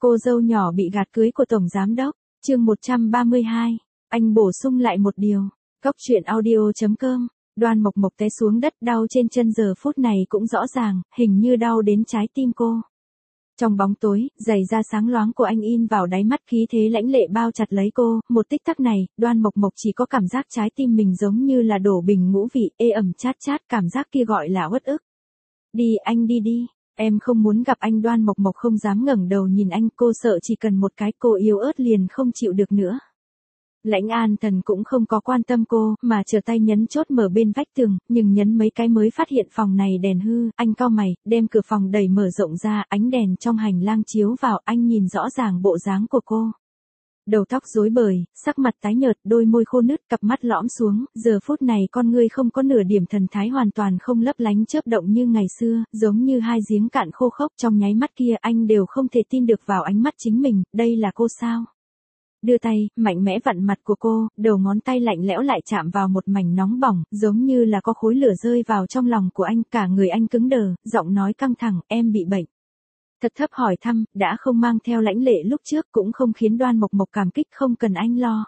Cô dâu nhỏ bị gạt cưới của Tổng Giám Đốc, chương 132, anh bổ sung lại một điều. Cóc truyện audio.com, Đoan Mộc Mộc té xuống đất, đau trên chân giờ phút này cũng rõ ràng, hình như đau đến trái tim cô. Trong bóng tối, giày da sáng loáng của anh in vào đáy mắt, khí thế lãnh lệ bao chặt lấy cô, một tích tắc này, Đoan Mộc Mộc chỉ có cảm giác trái tim mình giống như là đổ bình ngũ vị, ê ẩm chát chát, cảm giác kia gọi là uất ức. Đi anh đi, em không muốn gặp anh. Đoan Mộc Mộc không dám ngẩng đầu nhìn anh, cô sợ chỉ cần một cái cô yếu ớt liền không chịu được nữa. Lãnh An Thần cũng không có quan tâm cô, mà trở tay nhấn chốt mở bên vách tường, nhưng nhấn mấy cái mới phát hiện phòng này đèn hư, anh cau mày, đem cửa phòng đẩy mở rộng ra, ánh đèn trong hành lang chiếu vào, anh nhìn rõ ràng bộ dáng của cô. Đầu tóc rối bời, sắc mặt tái nhợt, đôi môi khô nứt, cặp mắt lõm xuống, giờ phút này con ngươi không có nửa điểm thần thái, hoàn toàn không lấp lánh chớp động như ngày xưa, giống như hai giếng cạn khô khốc. Trong nháy mắt kia anh đều không thể tin được vào ánh mắt chính mình, đây là cô sao? Đưa tay, mạnh mẽ vặn mặt của cô, đầu ngón tay lạnh lẽo lại chạm vào một mảnh nóng bỏng, giống như là có khối lửa rơi vào trong lòng của anh, cả người anh cứng đờ, giọng nói căng thẳng, em bị bệnh. Thật thấp hỏi thăm, đã không mang theo lãnh lệ lúc trước, cũng không khiến Đoan Mộc Mộc cảm kích, không cần anh lo.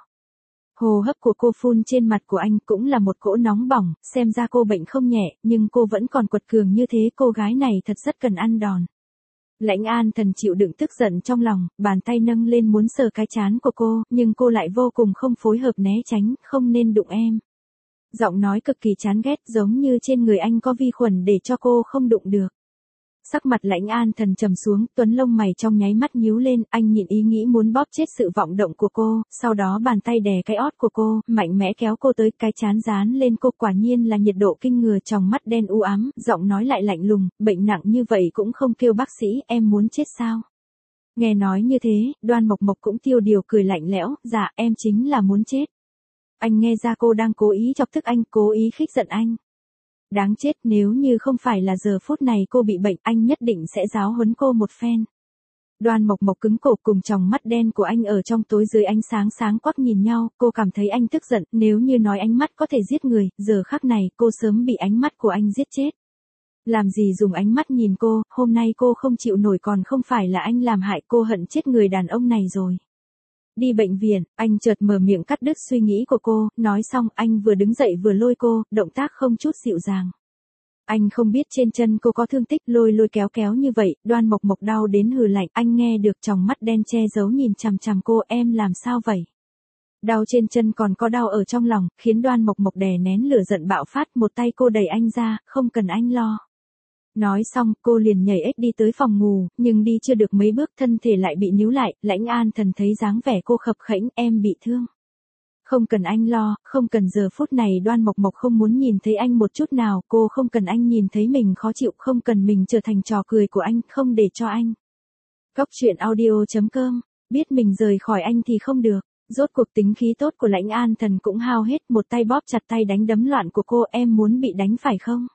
Hô hấp của cô phun trên mặt của anh cũng là một cỗ nóng bỏng, xem ra cô bệnh không nhẹ, nhưng cô vẫn còn quật cường như thế, cô gái này thật rất cần ăn đòn. Lãnh An Thần chịu đựng tức giận trong lòng, bàn tay nâng lên muốn sờ cái trán của cô, nhưng cô lại vô cùng không phối hợp, né tránh, không nên đụng em. Giọng nói cực kỳ chán ghét, giống như trên người anh có vi khuẩn để cho cô không đụng được. Sắc mặt Lãnh An Thần trầm xuống, tuấn lông mày trong nháy mắt nhíu lên, anh nhịn ý nghĩ muốn bóp chết sự vọng động của cô, sau đó bàn tay đè cái ót của cô, mạnh mẽ kéo cô tới, cái trán dán lên cô, quả nhiên là nhiệt độ kinh người, trong mắt đen u ám, giọng nói lại lạnh lùng, bệnh nặng như vậy cũng không kêu bác sĩ, em muốn chết sao? Nghe nói như thế, Đoan Mộc Mộc cũng tiêu điều cười lạnh lẽo, dạ em chính là muốn chết. Anh nghe ra cô đang cố ý chọc tức anh, cố ý khích giận anh. Đáng chết, nếu như không phải là giờ phút này cô bị bệnh, anh nhất định sẽ giáo huấn cô một phen. Đoan Mộc Mộc cứng cổ, cùng tròng mắt đen của anh ở trong tối dưới ánh sáng sáng quắc nhìn nhau, cô cảm thấy anh tức giận, nếu như nói ánh mắt có thể giết người, giờ khắc này cô sớm bị ánh mắt của anh giết chết. Làm gì dùng ánh mắt nhìn cô, hôm nay cô không chịu nổi, còn không phải là anh làm hại cô, hận chết người đàn ông này rồi. Đi bệnh viện, anh chợt mở miệng cắt đứt suy nghĩ của cô, nói xong anh vừa đứng dậy vừa lôi cô, động tác không chút dịu dàng. Anh không biết trên chân cô có thương tích, lôi kéo kéo như vậy, Đoan Mộc Mộc đau đến hừ lạnh, anh nghe được, trong mắt đen che giấu nhìn chằm chằm cô, em làm sao vậy? Đau trên chân còn có đau ở trong lòng, khiến Đoan Mộc Mộc đè nén lửa giận bạo phát, một tay cô đẩy anh ra, không cần anh lo. Nói xong, cô liền nhảy ếch đi tới phòng ngủ, nhưng đi chưa được mấy bước thân thể lại bị níu lại, Lãnh An Thần thấy dáng vẻ cô khập khẽnh, em bị thương. Không cần anh lo, không cần. Giờ phút này Đoan Mộc Mộc không muốn nhìn thấy anh một chút nào, cô không cần anh nhìn thấy mình khó chịu, không cần mình trở thành trò cười của anh, không để cho anh. Cóc truyện audio.com, biết mình rời khỏi anh thì không được. Rốt cuộc tính khí tốt của Lãnh An Thần cũng hao hết, một tay bóp chặt tay đánh đấm loạn của cô, em muốn bị đánh phải không?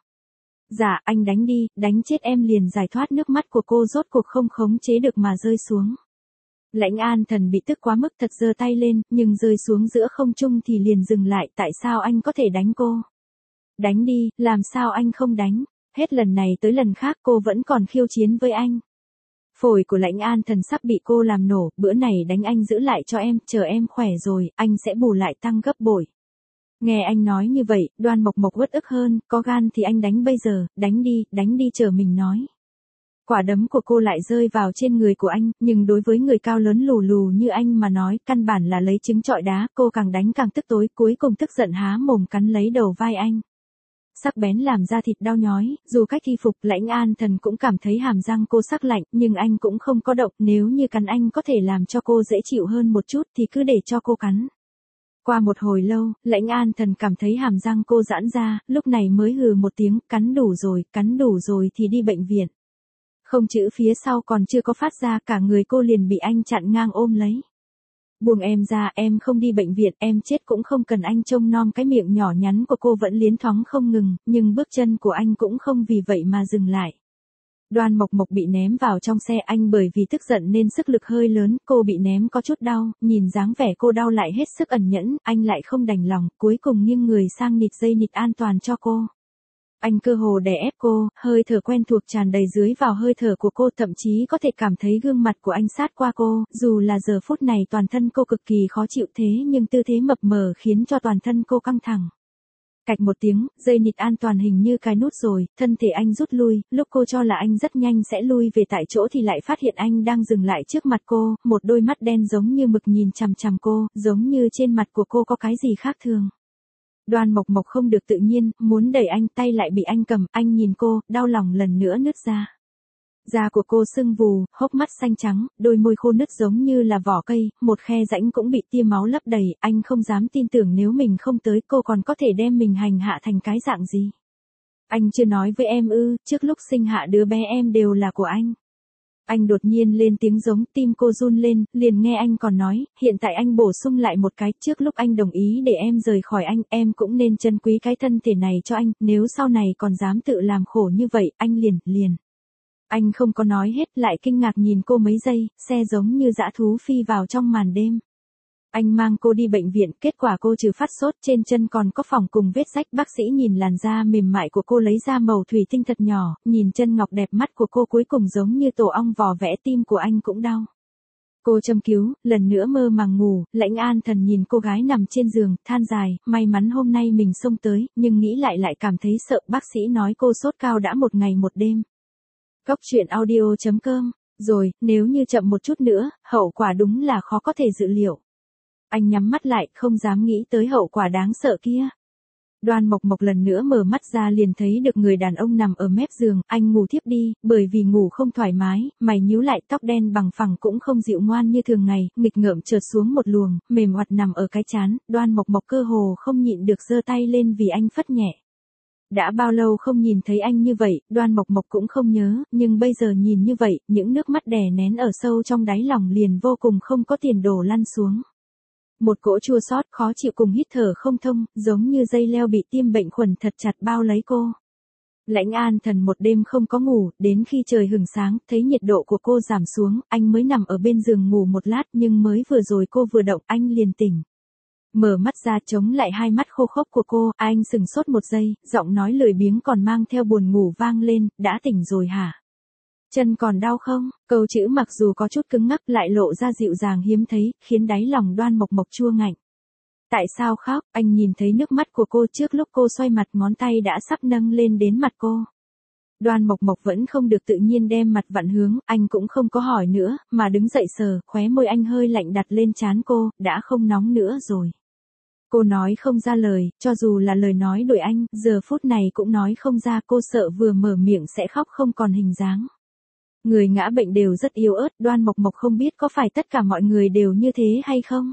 Dạ, anh đánh đi, đánh chết em liền. Giải thoát, nước mắt của cô rốt cuộc không khống chế được mà rơi xuống. Lãnh An Thần bị tức quá mức, thật giơ tay lên, nhưng rơi xuống giữa không trung thì liền dừng lại, tại sao anh có thể đánh cô? Đánh đi, làm sao anh không đánh? Hết lần này tới lần khác cô vẫn còn khiêu chiến với anh. Phổi của Lãnh An Thần sắp bị cô làm nổ, bữa này đánh anh giữ lại cho em, chờ em khỏe rồi, anh sẽ bù lại tăng gấp bội. Nghe anh nói như vậy, Đoan Mộc Mộc uất ức hơn, có gan thì anh đánh bây giờ, đánh đi, chờ mình nói. Quả đấm của cô lại rơi vào trên người của anh, nhưng đối với người cao lớn lù lù như anh mà nói, căn bản là lấy trứng trọi đá, cô càng đánh càng tức tối, cuối cùng tức giận há mồm cắn lấy đầu vai anh. Sắc bén làm da thịt đau nhói, dù cách y phục, Lãnh An Thần cũng cảm thấy hàm răng cô sắc lạnh, nhưng anh cũng không có động, nếu như cắn anh có thể làm cho cô dễ chịu hơn một chút thì cứ để cho cô cắn. Qua một hồi lâu, Lãnh An Thần cảm thấy hàm răng cô giãn ra, lúc này mới hừ một tiếng, cắn đủ rồi thì đi bệnh viện. Không chữ phía sau còn chưa có phát ra, cả người cô liền bị anh chặn ngang ôm lấy. Buông em ra, em không đi bệnh viện, em chết cũng không cần anh trông nom. Cái miệng nhỏ nhắn của cô vẫn liến thoáng không ngừng, nhưng bước chân của anh cũng không vì vậy mà dừng lại. Đoan Mộc Mộc bị ném vào trong xe, anh bởi vì tức giận nên sức lực hơi lớn, cô bị ném có chút đau, nhìn dáng vẻ cô đau lại hết sức ẩn nhẫn, anh lại không đành lòng, cuối cùng nghiêng người sang nịt dây nịt an toàn cho cô. Anh cơ hồ đè ép cô, hơi thở quen thuộc tràn đầy dưới vào hơi thở của cô, thậm chí có thể cảm thấy gương mặt của anh sát qua cô, dù là giờ phút này toàn thân cô cực kỳ khó chịu thế nhưng tư thế mập mờ khiến cho toàn thân cô căng thẳng. Cạch một tiếng, dây nịt an toàn hình như cài nút rồi, thân thể anh rút lui, lúc cô cho là anh rất nhanh sẽ lui về tại chỗ thì lại phát hiện anh đang dừng lại trước mặt cô, một đôi mắt đen giống như mực nhìn chằm chằm cô, giống như trên mặt của cô có cái gì khác thường. Đoan Mộc Mộc không được tự nhiên, muốn đẩy anh, tay lại bị anh cầm, anh nhìn cô, đau lòng lần nữa nứt ra. Da của cô sưng vù, hốc mắt xanh trắng, đôi môi khô nứt giống như là vỏ cây, một khe rãnh cũng bị tia máu lấp đầy, anh không dám tin tưởng nếu mình không tới cô còn có thể đem mình hành hạ thành cái dạng gì. Anh chưa nói với em ư, trước lúc sinh hạ đứa bé em đều là của anh. Anh đột nhiên lên tiếng giống, tim cô run lên, liền nghe anh còn nói, hiện tại anh bổ sung lại một cái, trước lúc anh đồng ý để em rời khỏi anh, em cũng nên trân quý cái thân thể này cho anh, nếu sau này còn dám tự làm khổ như vậy, anh liền. Anh không có nói hết, lại kinh ngạc nhìn cô mấy giây, xe giống như dã thú phi vào trong màn đêm. Anh mang cô đi bệnh viện, kết quả cô trừ phát sốt, trên chân còn có phỏng cùng vết rách, bác sĩ nhìn làn da mềm mại của cô lấy ra màu thủy tinh thật nhỏ, nhìn chân ngọc đẹp mắt của cô cuối cùng giống như tổ ong vò vẽ, tim của anh cũng đau. Cô châm cứu, lần nữa mơ màng ngủ, Lãnh An Thần nhìn cô gái nằm trên giường, than dài, may mắn hôm nay mình xông tới, nhưng nghĩ lại cảm thấy sợ, bác sĩ nói cô sốt cao đã 1 ngày 1 đêm. Cốc truyện audio.com, rồi, nếu như chậm một chút nữa, hậu quả đúng là khó có thể dự liệu. Anh nhắm mắt lại, không dám nghĩ tới hậu quả đáng sợ kia. Đoan Mộc Mộc lần nữa mở mắt ra liền thấy được người đàn ông nằm ở mép giường, anh ngủ thiếp đi, bởi vì ngủ không thoải mái, mày nhíu lại, tóc đen bằng phẳng cũng không dịu ngoan như thường ngày, nghịch ngợm trượt xuống một luồng, mềm oặt nằm ở cái trán, Đoan Mộc Mộc cơ hồ không nhịn được giơ tay lên vì anh phất nhẹ. Đã bao lâu không nhìn thấy anh như vậy, Đoan Mộc Mộc cũng không nhớ, nhưng bây giờ nhìn như vậy, những nước mắt đè nén ở sâu trong đáy lòng liền vô cùng không có tiền đổ lăn xuống. Một cỗ chua xót khó chịu cùng hít thở không thông, giống như dây leo bị tiêm bệnh khuẩn thật chặt bao lấy cô. Lãnh An Thần một đêm không có ngủ, đến khi trời hửng sáng, thấy nhiệt độ của cô giảm xuống, anh mới nằm ở bên giường ngủ một lát, nhưng mới vừa rồi cô vừa động, anh liền tỉnh. Mở mắt ra chống lại hai mắt khô khốc của cô, anh sừng sốt một giây, giọng nói lười biếng còn mang theo buồn ngủ vang lên, đã tỉnh rồi hả? Chân còn đau không? Câu chữ mặc dù có chút cứng ngắc lại lộ ra dịu dàng hiếm thấy, khiến đáy lòng Đoan Mộc Mộc chua ngạnh. Tại sao khóc? Anh nhìn thấy nước mắt của cô trước lúc cô xoay mặt, ngón tay đã sắp nâng lên đến mặt cô. Đoan Mộc Mộc vẫn không được tự nhiên đem mặt vặn hướng, anh cũng không có hỏi nữa, mà đứng dậy sờ, khóe môi anh hơi lạnh đặt lên trán cô, đã không nóng nữa rồi. Cô nói không ra lời, cho dù là lời nói đuổi anh, giờ phút này cũng nói không ra, cô sợ vừa mở miệng sẽ khóc không còn hình dáng. Người ngã bệnh đều rất yếu ớt, Đoan Mộc Mộc không biết có phải tất cả mọi người đều như thế hay không.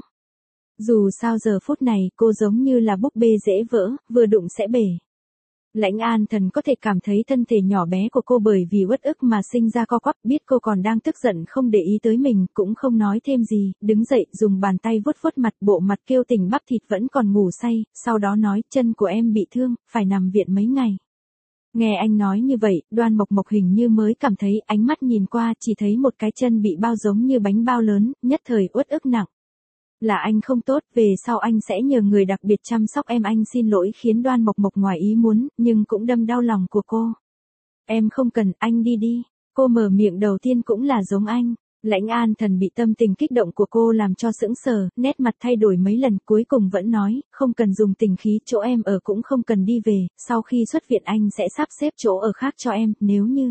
Dù sao giờ phút này, cô giống như là búp bê dễ vỡ, vừa đụng sẽ bể. Lãnh An Thần có thể cảm thấy thân thể nhỏ bé của cô bởi vì uất ức mà sinh ra co quắp, biết cô còn đang tức giận không để ý tới mình, cũng không nói thêm gì, đứng dậy dùng bàn tay vuốt vuốt mặt, bộ mặt kêu tỉnh bắp thịt vẫn còn ngủ say, sau đó nói chân của em bị thương, phải nằm viện mấy ngày. Nghe anh nói như vậy, Đoan Mộc Mộc hình như mới cảm thấy, ánh mắt nhìn qua chỉ thấy một cái chân bị bao giống như bánh bao lớn, nhất thời uất ức nặng. Là anh không tốt, về sau anh sẽ nhờ người đặc biệt chăm sóc em, anh xin lỗi, khiến Đoan Mộc Mộc ngoài ý muốn, nhưng cũng đâm đau lòng của cô. Em không cần, anh đi đi. Cô mở miệng đầu tiên cũng là giống anh. Lãnh An Thần bị tâm tình kích động của cô làm cho sững sờ, nét mặt thay đổi mấy lần, cuối cùng vẫn nói, không cần dùng tình khí, chỗ em ở cũng không cần đi về, sau khi xuất viện anh sẽ sắp xếp chỗ ở khác cho em, nếu như.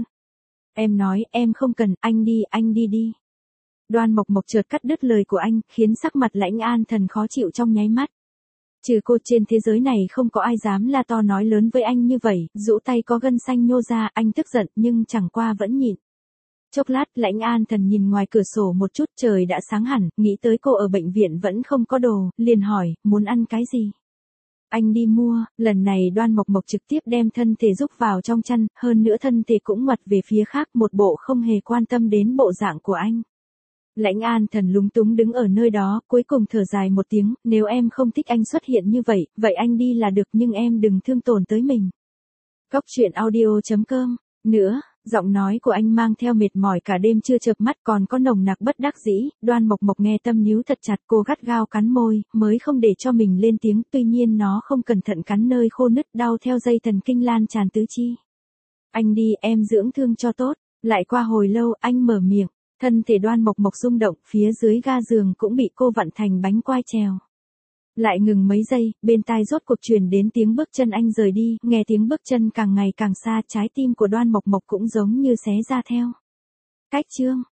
Em nói, em không cần, anh đi đi. Đoan Mộc Mộc chợt cắt đứt lời của anh, khiến sắc mặt Lãnh An Thần khó chịu trong nháy mắt. Trừ cô trên thế giới này không có ai dám la to nói lớn với anh như vậy, rũ tay có gân xanh nhô ra, anh tức giận nhưng chẳng qua vẫn nhịn. Chốc lát, Lãnh An Thần nhìn ngoài cửa sổ một chút, trời đã sáng hẳn, nghĩ tới cô ở bệnh viện vẫn không có đồ, liền hỏi, muốn ăn cái gì? Anh đi mua, lần này Đoan Mộc Mộc trực tiếp đem thân thể rúc vào trong chăn, hơn nữa thân thể cũng ngoặt về phía khác, một bộ không hề quan tâm đến bộ dạng của anh. Lãnh An Thần lúng túng đứng ở nơi đó, cuối cùng thở dài một tiếng, nếu em không thích anh xuất hiện như vậy, vậy anh đi là được, nhưng em đừng thương tổn tới mình. Cốc truyện audio.com, nữa, Giọng nói của anh mang theo mệt mỏi cả đêm chưa chợp mắt còn có nồng nặc bất đắc dĩ, Đoan Mộc Mộc nghe tâm níu thật chặt, cô gắt gao cắn môi, mới không để cho mình lên tiếng, tuy nhiên nó không cẩn thận cắn nơi khô nứt đau theo dây thần kinh lan tràn tứ chi. Anh đi, em dưỡng thương cho tốt. Lại qua hồi lâu anh mở miệng, thân thể Đoan Mộc Mộc rung động, phía dưới ga giường cũng bị cô vặn thành bánh quai trèo. Lại ngừng mấy giây, bên tai rốt cuộc truyền đến tiếng bước chân anh rời đi, nghe tiếng bước chân càng ngày càng xa, trái tim của Đoan Mộc Mộc cũng giống như xé ra theo. Cách chương